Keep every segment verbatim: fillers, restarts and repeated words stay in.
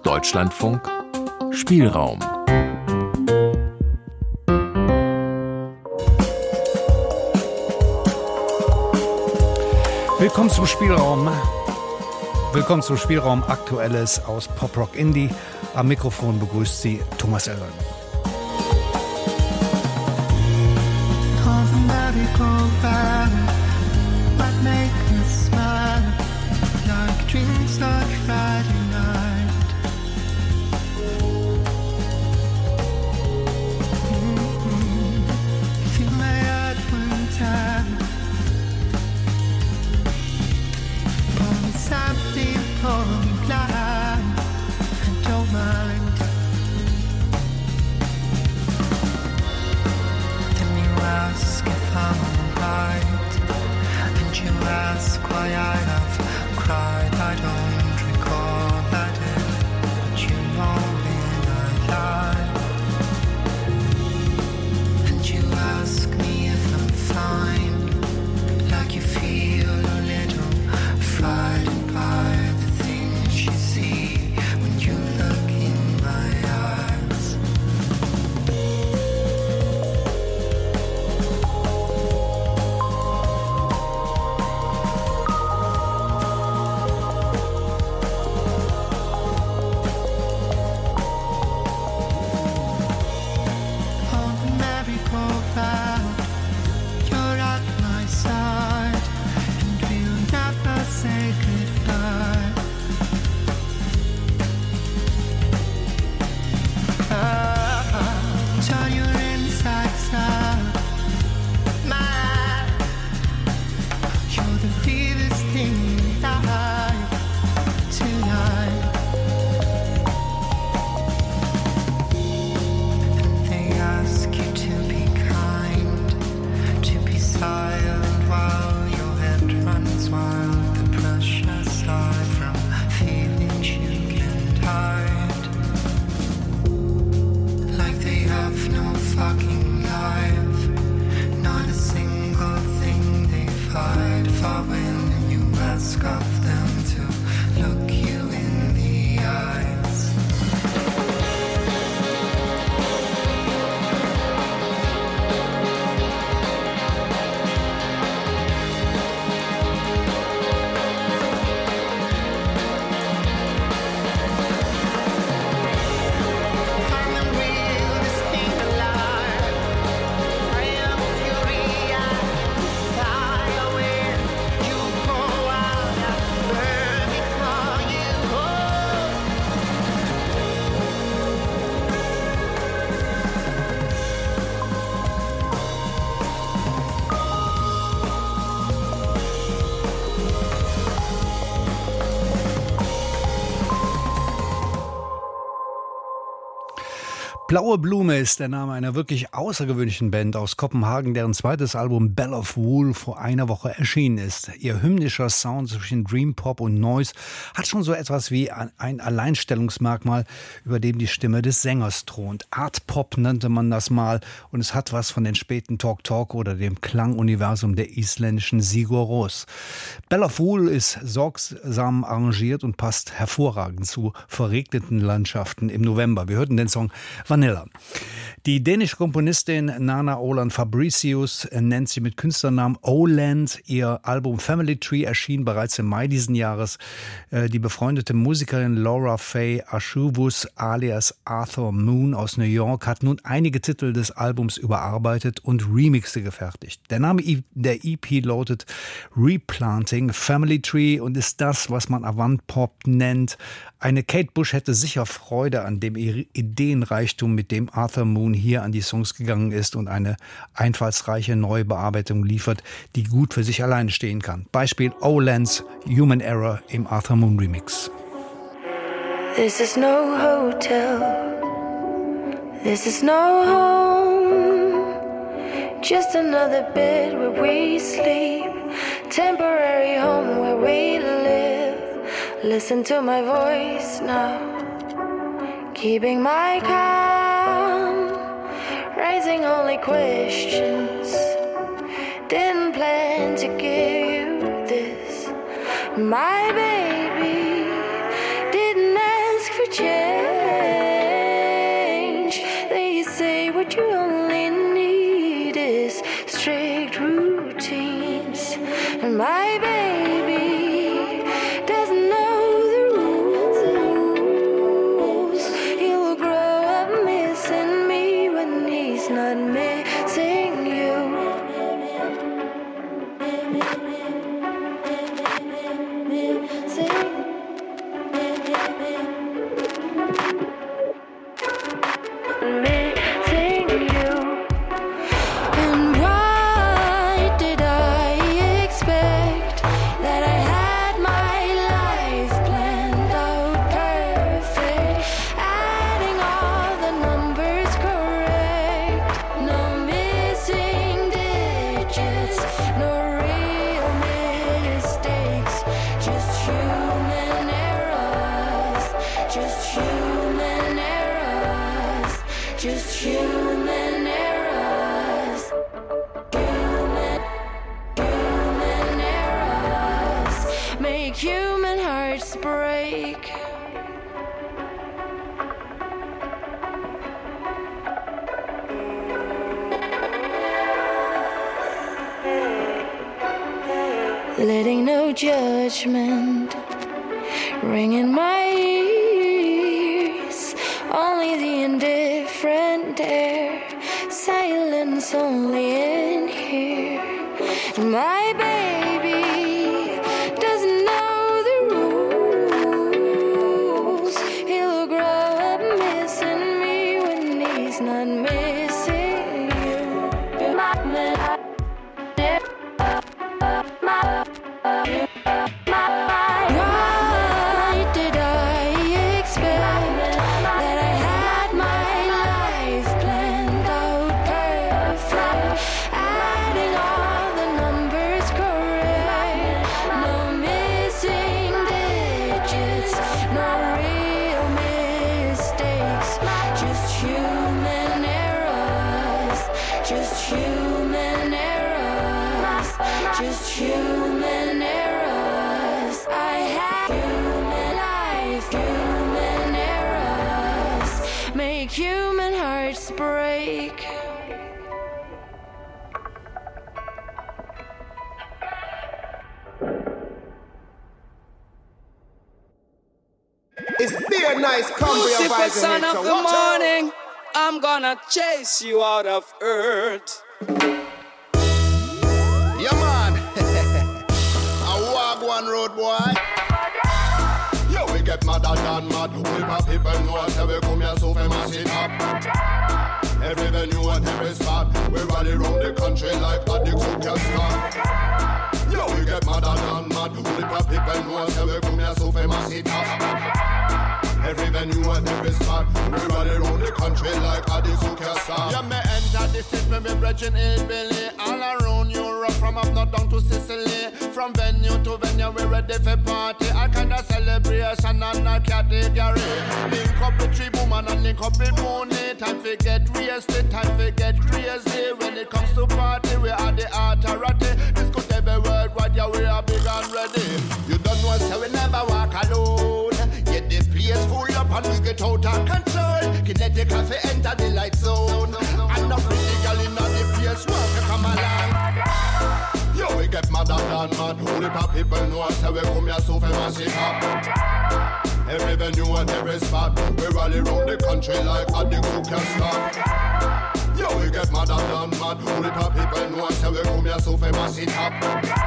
Deutschlandfunk Spielraum. Willkommen zum Spielraum. Willkommen zum Spielraum Aktuelles aus Pop Rock Indie. Am Mikrofon begrüßt Sie Thomas Ellmann. Blaue Blume ist der Name einer wirklich außergewöhnlichen Band aus Kopenhagen, deren zweites Album Bell of Wool vor einer Woche erschienen ist. Ihr hymnischer Sound zwischen Dream Pop und Noise hat schon so etwas wie ein Alleinstellungsmerkmal, über dem die Stimme des Sängers thront. Art Pop nannte man das mal und es hat was von den späten Talk Talk oder dem Klanguniversum der isländischen Sigur Rós. Bell of Wool ist sorgsam arrangiert und passt hervorragend zu verregneten Landschaften im November. Wir hörten den Song Vanilla. Die dänische Komponistin Nana Oland Fabricius nennt sie mit Künstlernamen Oland. Ihr Album Family Tree erschien bereits im Mai diesen Jahres. Die befreundete Musikerin Laura Faye Ashuvus alias Arthur Moon aus New York hat nun einige Titel des Albums überarbeitet und Remixe gefertigt. Der Name der E P lautet Replanting Family Tree und ist das, was man Avant-Pop nennt. Eine Kate Bush hätte sicher Freude an dem Ideenreichtum, mit dem Arthur Moon hier an die Songs gegangen ist und eine einfallsreiche Neubearbeitung liefert, die gut für sich alleine stehen kann. Beispiel Oland's Human Error im Arthur Moon Remix. This is no hotel, this is no home, just another bed where we sleep, temporary home where we live. Listen to my voice now, keeping my calm, raising only questions. Didn't plan to give you this, my baby. Didn't ask for change. just human errors. Human, human errors make human hearts break. Letting no judgment ring in my ears, only the indifferent air, silence only in here. My baby doesn't know the rules. He'll grow up missing me when he's not missing you. My man, why did I expect that I had my life planned out perfect, adding all the numbers correct, no missing digits, no real mistakes, just human errors, just human errors, just human errors. I have human life, human errors make human hearts break. It's dear nice Cumbria Lucifer, vibes son in here, of so the watch out. morning, I'm gonna chase you out of earth. Yeah, man. I walk one road, boy. Yo, we get madder than mad. We pop people know us, we come here so famous it up. Every venue and every spot, we rally round the country like addicts who can't stop. Yo, we get madder than mad. We pop people know us, we come here so famous it up. Every venue and every spot, we rally round the country like addicts who can't stop. Yeah, me enter the city, me brethren hillbilly. All around Europe, from up north down to Sicily. From venue to venue, we ready for party. All kind of celebration and all category. Link up with tree woman and link up with money. Time for get wasted, time for get crazy. When it comes to party, we are the authority. This could be worldwide, yeah, we are big and ready. You don't know, so we never walk alone. Get the place full up and we get out of control. Kinetic cafe enter the light zone. And the pretty girl in the place want to come along. Yo, we get madder than mad. Only pop people know us, so we come here so famous it up. Every venue and every spot, we rally round the country like addicts who can't stop. Yo, we get madder than mad. Only pop people know us, so we come here so famous it up.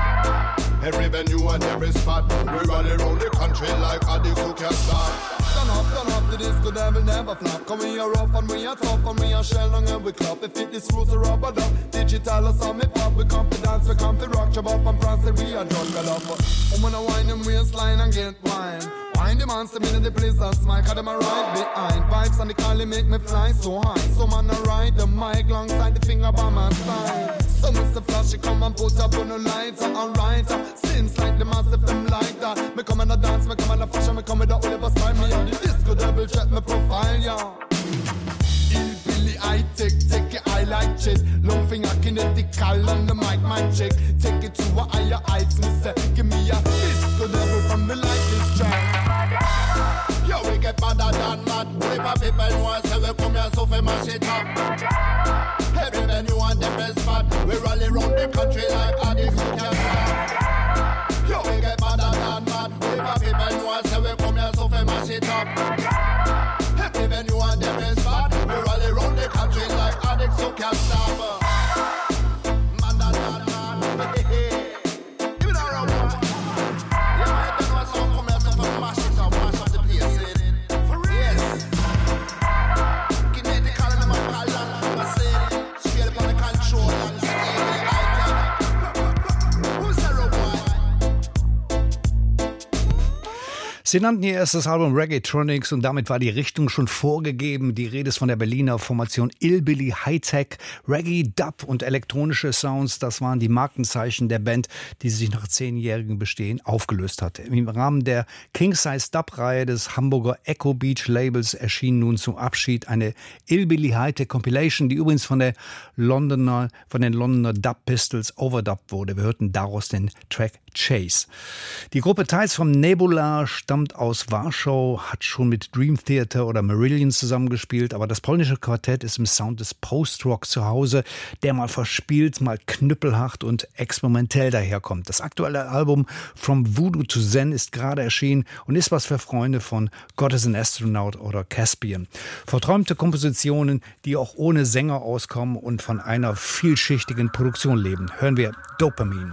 Every venue and every spot, we rally round the country like addicts who can't stop. Turn up, turn up, the disco devil never flop. Come we are rough and we are tough and we are shell long and we clap. If it is rules, rubber duck, digital or some hip hop. We come to dance, we come to rock, chop up and prance, we are drunk a lot. I'm gonna wine them waistline and get wine. Wine the monster, me in the place that's my cause them a right behind. Vibes and the collie make me fly so high. So man I ride the mic alongside the finger by my side. So Mister Flashy come and put up on the lights, alright. Seems like the massive them like that. Me come and a dance, me come and a fashion, me come with the Oliver style. Me on the disco double check my profile, yeah. Hillbilly I take, take it I like shit. Long finger kinetical on the mic, my chick. Take it to a higher heights, me say, give me a disco devil from me like this track. Yo, we get madder than mad. We pop people know us, so we come here so famous it up. Every venue and every spot, we rally round the country like addicts who can't stop. Yo, we get madder than mad. We pop people know us, so we come here so famous it up. Every venue and every spot, we rally round the country like addicts who can't stop. Madder than mad. Give it a round, boy. Yeah, man, you know what's come here so for mash it up, mash up the place. For real. Yes. Kinetic element, man, call on for my city. Straight up on the control and it's an evil item. Who's the road boy? Sie nannten ihr erstes Album Reggaetronics und damit war die Richtung schon vorgegeben. Die Rede ist von der Berliner Formation Illbilly Hightech. Reggae, Dub und elektronische Sounds, das waren die Markenzeichen der Band, die sich nach zehnjährigem Bestehen aufgelöst hatte. Im Rahmen der King Size Dub-Reihe des Hamburger Echo Beach Labels erschien nun zum Abschied eine Illbilly Hightech Compilation, die übrigens von der Londoner, von den Londoner Dub Pistols overdubbed wurde. Wir hörten daraus den Track Chase. Die Gruppe Teils vom Nebula stammt aus Warschau, hat schon mit Dream Theater oder Marillion zusammengespielt, aber das polnische Quartett ist im Sound des Post-Rock zu Hause, der mal verspielt, mal knüppelhart und experimentell daherkommt. Das aktuelle Album From Voodoo to Zen ist gerade erschienen und ist was für Freunde von God is an Astronaut oder Caspian. Verträumte Kompositionen, die auch ohne Sänger auskommen und von einer vielschichtigen Produktion leben. Hören wir Dopamine.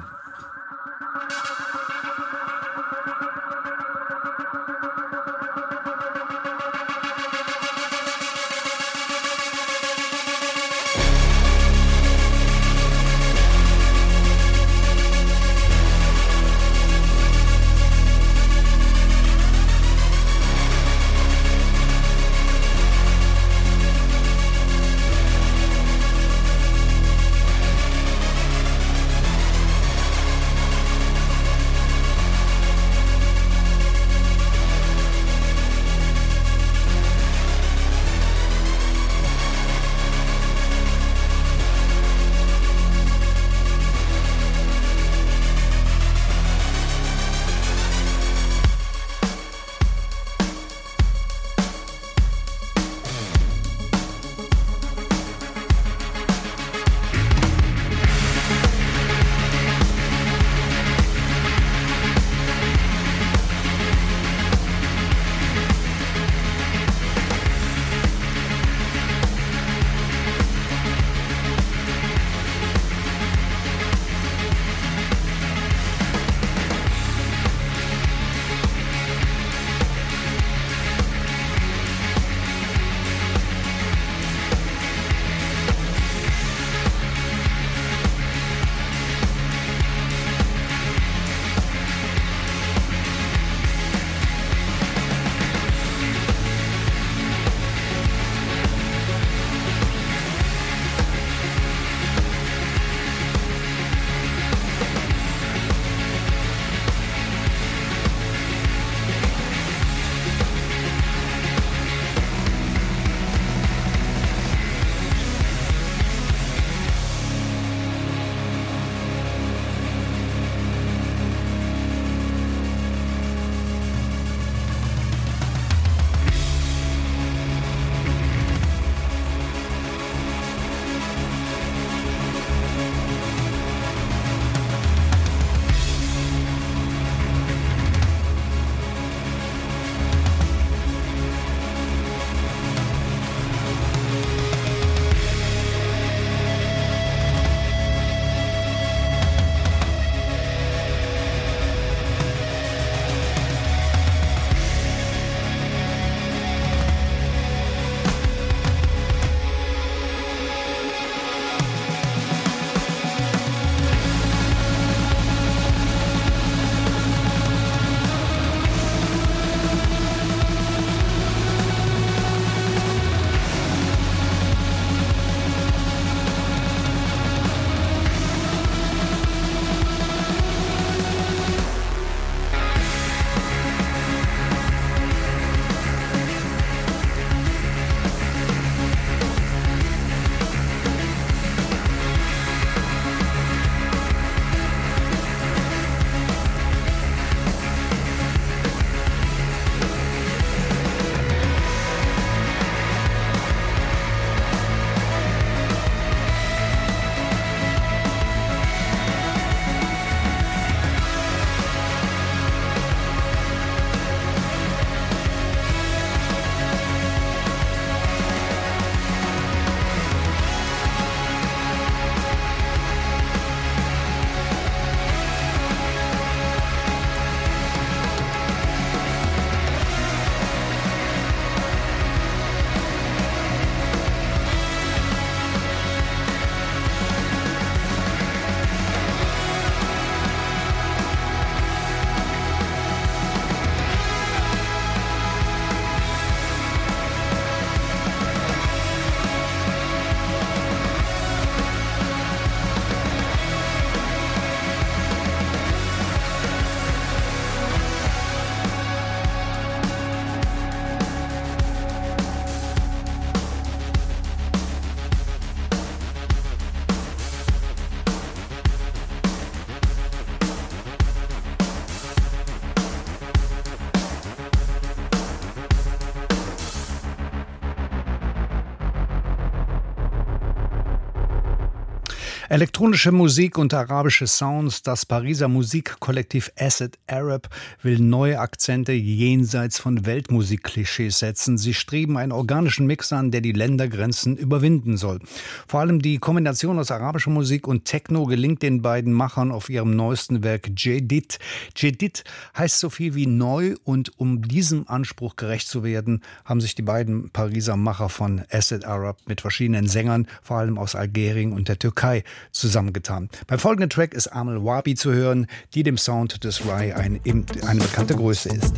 Elektronische Musik und arabische Sounds. Das Pariser Musikkollektiv Acid Arab will neue Akzente jenseits von Weltmusikklischees setzen. Sie streben einen organischen Mix an, der die Ländergrenzen überwinden soll. Vor allem die Kombination aus arabischer Musik und Techno gelingt den beiden Machern auf ihrem neuesten Werk Jedid. Jedid heißt so viel wie neu, und um diesem Anspruch gerecht zu werden, haben sich die beiden Pariser Macher von Acid Arab mit verschiedenen Sängern, vor allem aus Algerien und der Türkei, zusammengetan. Beim folgenden Track ist Amel Wabi zu hören, die dem Sound des Rai eine, eine bekannte Größe ist.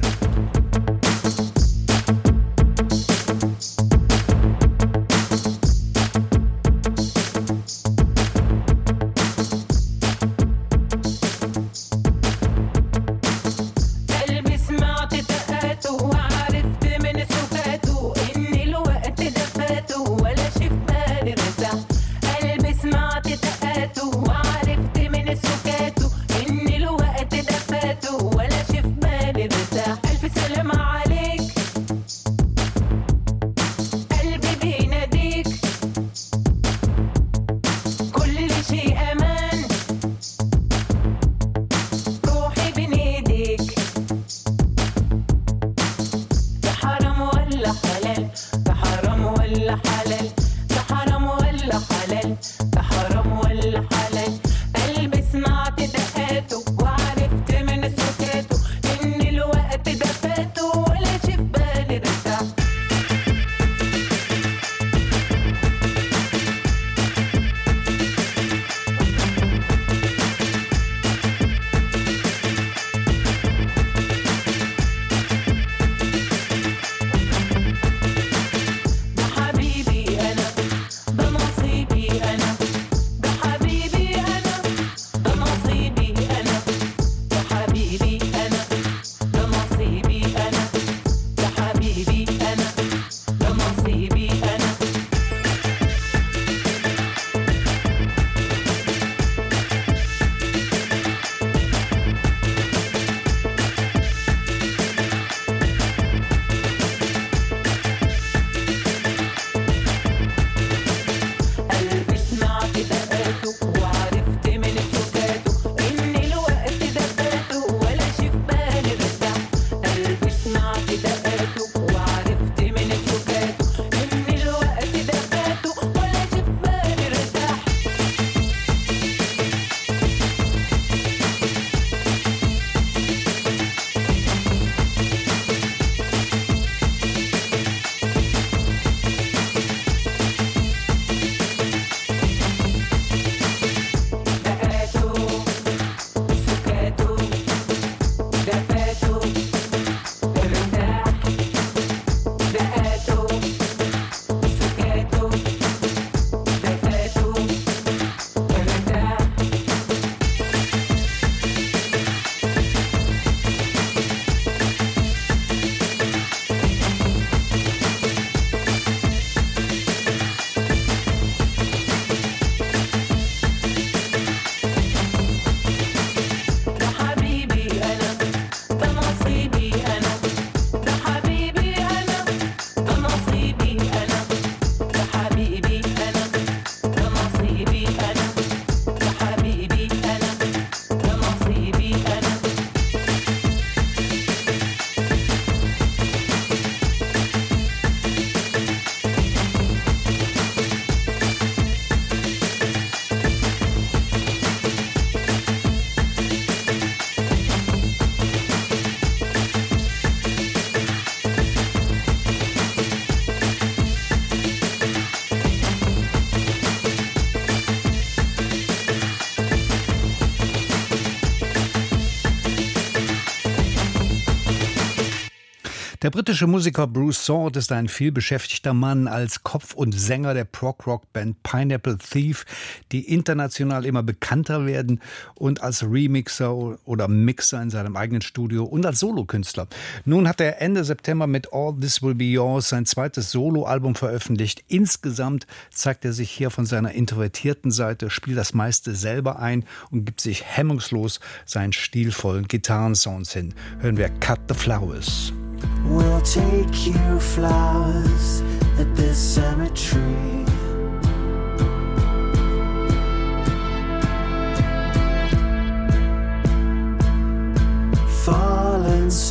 Der britische Musiker Bruce Sword ist ein vielbeschäftigter Mann als Kopf und Sänger der Prog-Rock-Band Pineapple Thief, die international immer bekannter werden, und als Remixer oder Mixer in seinem eigenen Studio und als Solokünstler. Nun hat er Ende September mit All This Will Be Yours sein zweites Soloalbum veröffentlicht. Insgesamt zeigt er sich hier von seiner introvertierten Seite, spielt das meiste selber ein und gibt sich hemmungslos seinen stilvollen Gitarrensounds hin. Hören wir Cut the Flowers. We'll take you flowers at this cemetery.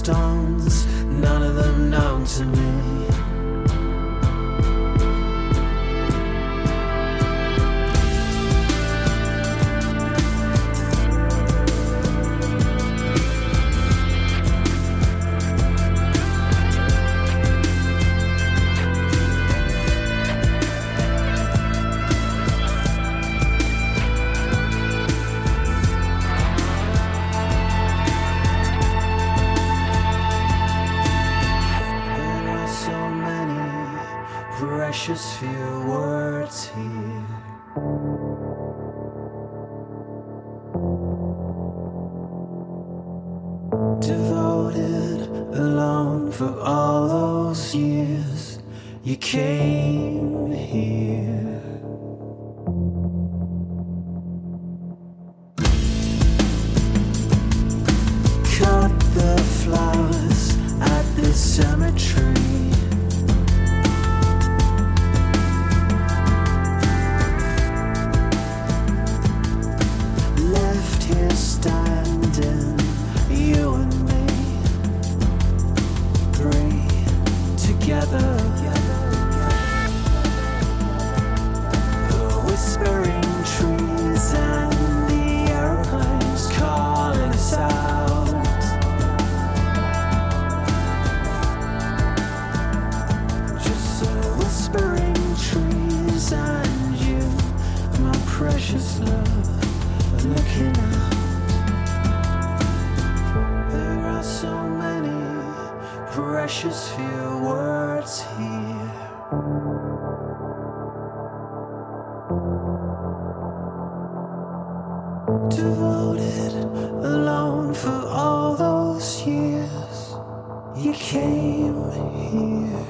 stones, none of them known to me. Precious few words here. Devoted alone for all those years, you came here. Cut the flowers at the cemetery. Standing, you and me, three together. The whispering trees and the airplanes calling us out. Just the whispering trees and you, my precious love, looking out. So many precious few words here. Devoted alone for all those years, you came here.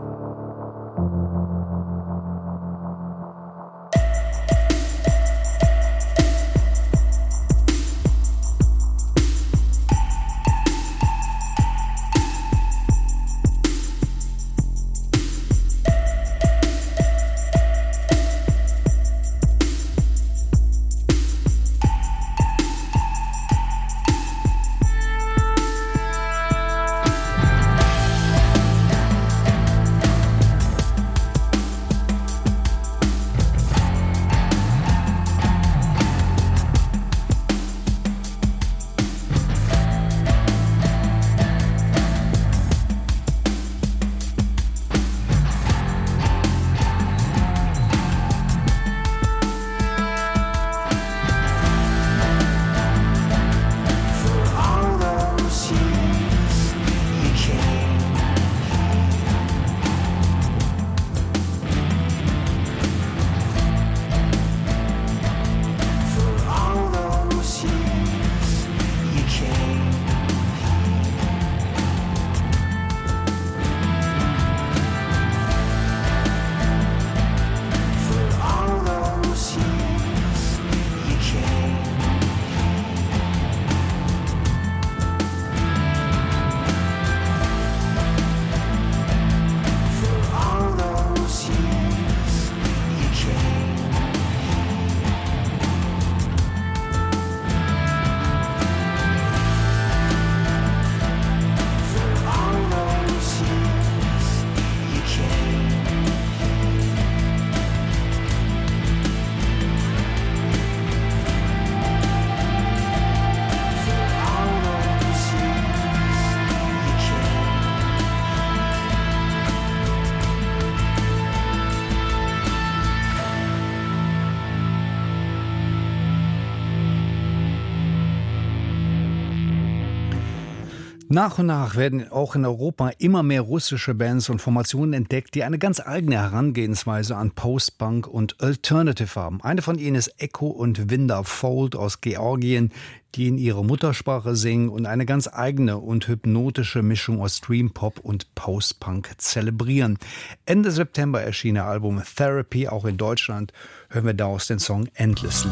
Nach und nach werden auch in Europa immer mehr russische Bands und Formationen entdeckt, die eine ganz eigene Herangehensweise an Post-Punk und Alternative haben. Eine von ihnen ist Echo und Vinda Fold aus Georgien, die in ihrer Muttersprache singen und eine ganz eigene und hypnotische Mischung aus Dream-Pop und Post-Punk zelebrieren. Ende September erschien ihr Album Therapy, auch in Deutschland. Hören wir daraus den Song Endlessly.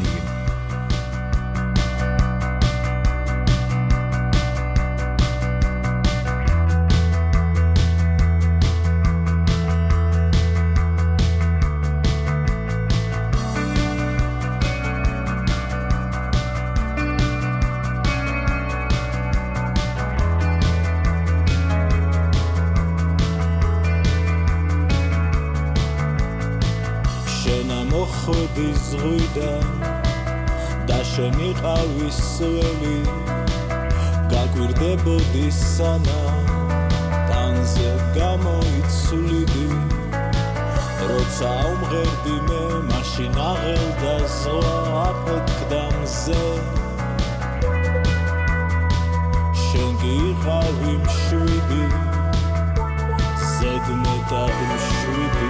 ხვდი ზღვიდან და შენი ყავის სველი გაგვირდებოდი სანამ ტანზე გამოიცვლიდი როცა უმღერდი მე მაშინ აღელდა ზღვა აფეთქდა მზე შენ კი იყავი მშვიდი ზედმეტად მშვიდი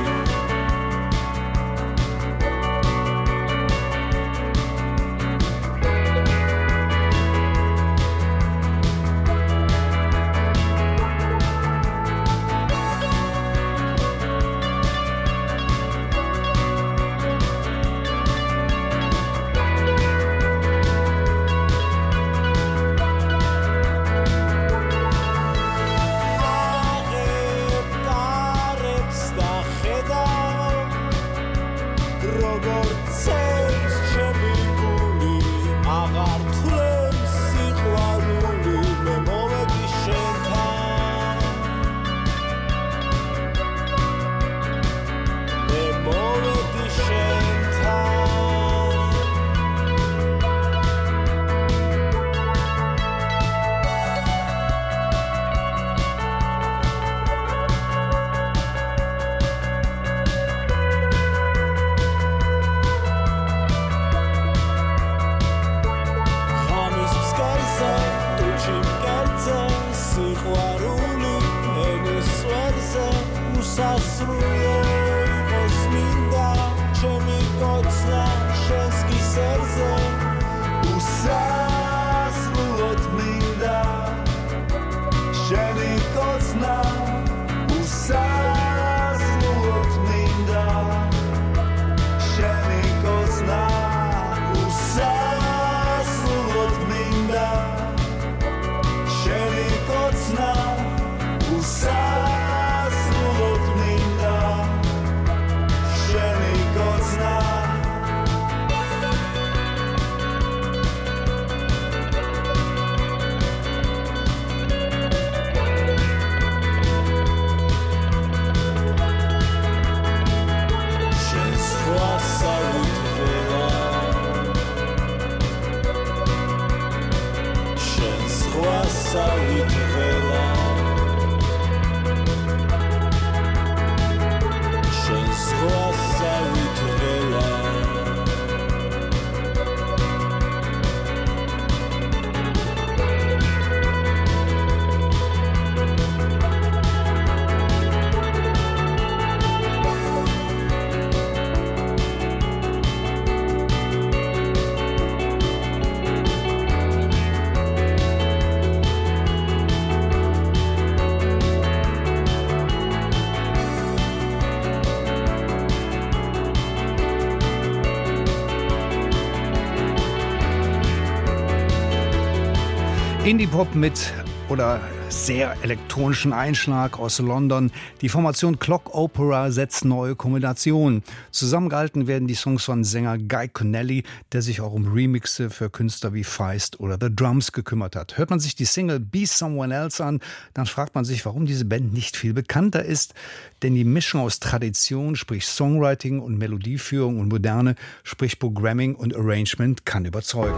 Indie-Pop mit oder sehr elektronischen Einschlag aus London. Die Formation Clock Opera setzt neue Kombinationen. Zusammengehalten werden die Songs von Sänger Guy Connelly, der sich auch um Remixe für Künstler wie Feist oder The Drums gekümmert hat. Hört man sich die Single Be Someone Else an, dann fragt man sich, warum diese Band nicht viel bekannter ist. Denn die Mischung aus Tradition, sprich Songwriting und Melodieführung und Moderne, sprich Programming und Arrangement, kann überzeugen.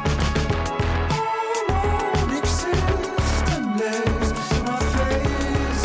Face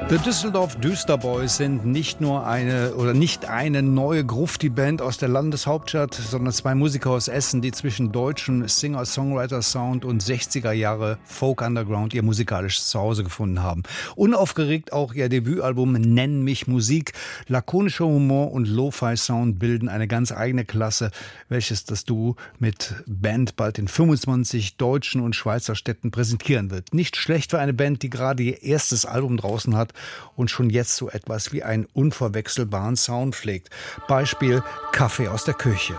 The Düsseldorf Düsterboys sind nicht nur eine oder nicht eine neue Grufti-Band aus der Landeshauptstadt, sondern zwei Musiker aus Essen, die zwischen deutschem Singer-Songwriter-Sound und sechziger Jahre Folk-Underground ihr musikalisches Zuhause gefunden haben. Unaufgeregt auch ihr Debütalbum Nenn mich Musik. Lakonischer Humor und Lo-Fi-Sound bilden eine ganz eigene Klasse, welches das Duo mit Band bald in fünfundzwanzig deutschen und Schweizer Städten präsentieren wird. Nicht schlecht für eine Band, die gerade ihr erstes Album draußen hat und schon jetzt so etwas wie einen unverwechselbaren Sound pflegt. Beispiel Kaffee aus der Küche.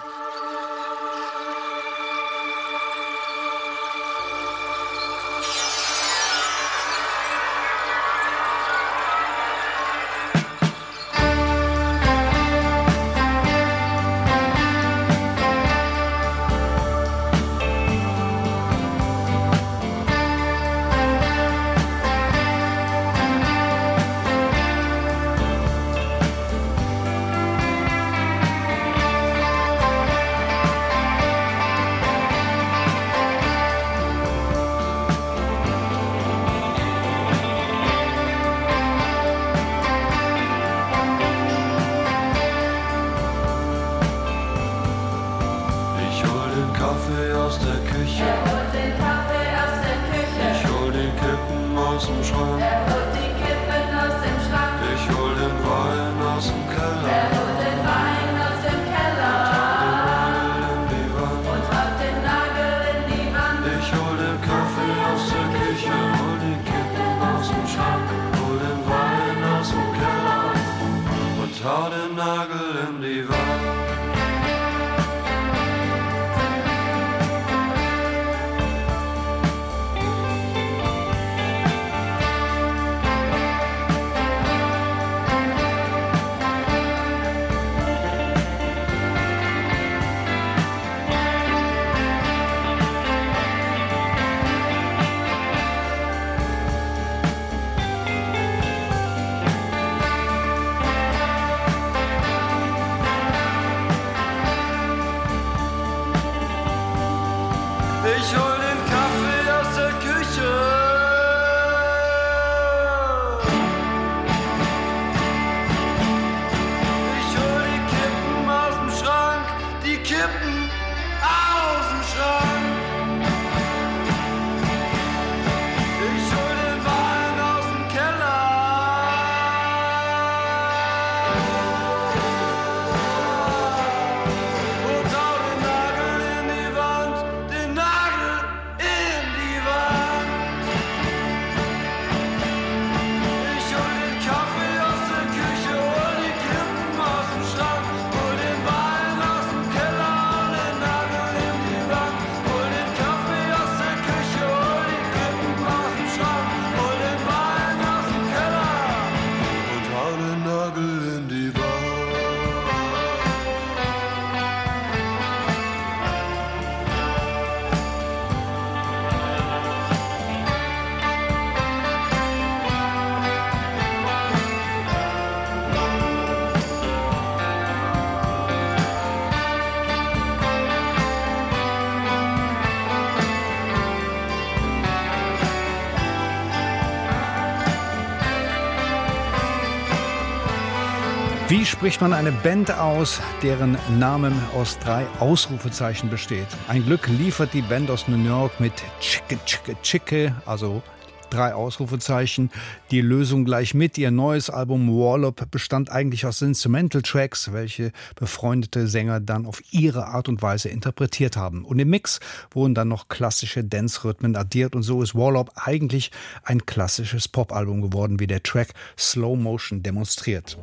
Wie spricht man eine Band aus, deren Name aus drei Ausrufezeichen besteht? Ein Glück liefert die Band aus New York mit Chicke Chicke Chicke, also drei Ausrufezeichen, die Lösung gleich mit. Ihr neues Album Warlop bestand eigentlich aus Instrumental-Tracks, welche befreundete Sänger dann auf ihre Art und Weise interpretiert haben. Und im Mix wurden dann noch klassische Dance-Rhythmen addiert und so ist Warlop eigentlich ein klassisches Pop-Album geworden, wie der Track Slow Motion demonstriert.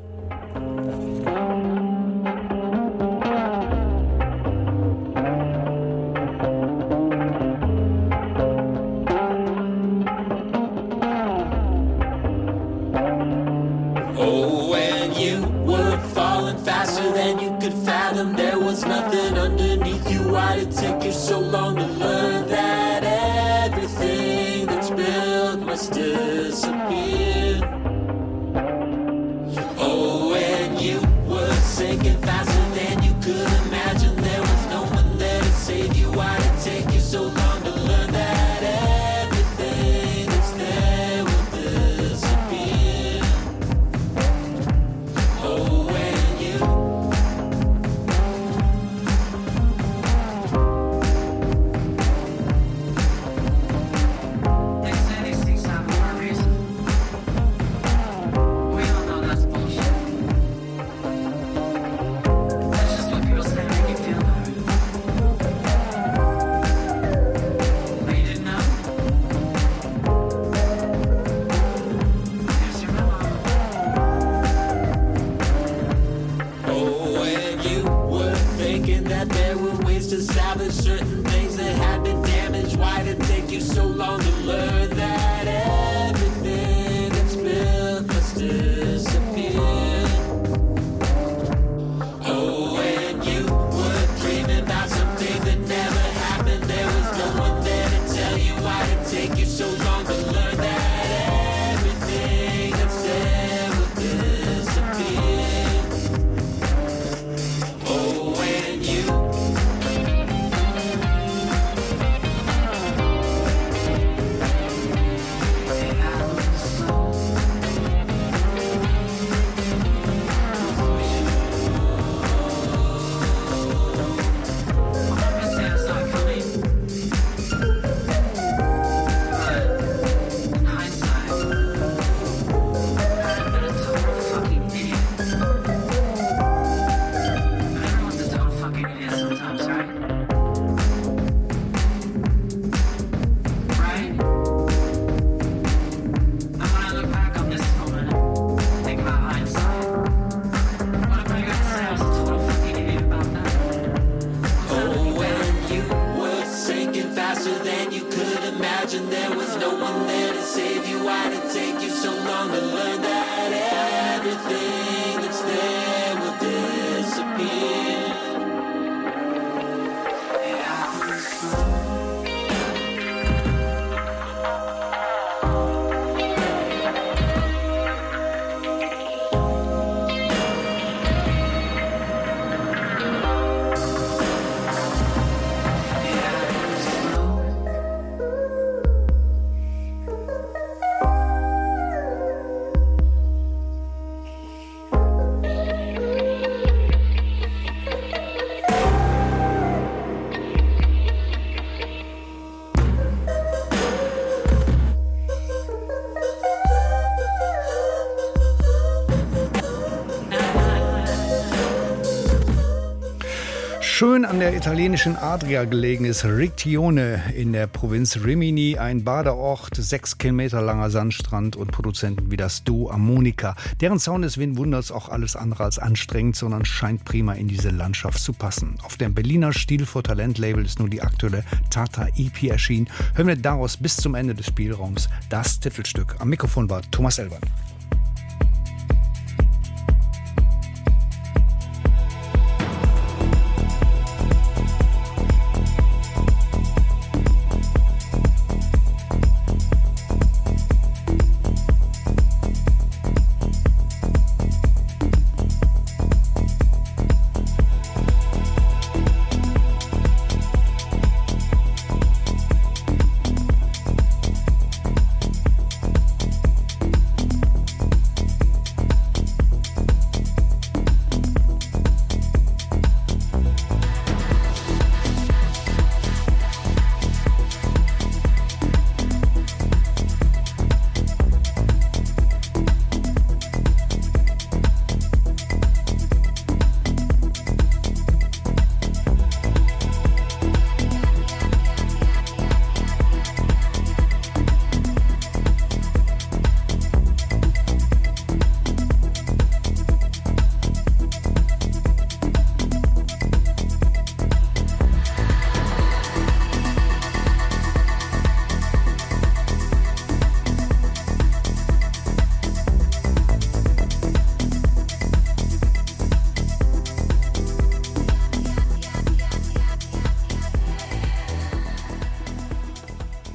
Take you so long to learn that everything that's built must disappear. Oh, and you were sinking faster than you could imagine. There was no one there to save you. Why did it take you so long to learn that everything that's there will disappear? Schön an der italienischen Adria gelegen ist Riccione in der Provinz Rimini, ein Badeort, sechs Kilometer langer Sandstrand und Produzenten wie das Duo Armonica. Deren Sound ist, wen wundert's, auch alles andere als anstrengend, sondern scheint prima in diese Landschaft zu passen. Auf dem Berliner Stil for Talent Label ist nun die aktuelle Tata E P erschienen. Hören wir daraus bis zum Ende des Spielraums das Titelstück. Am Mikrofon war Thomas Elbern.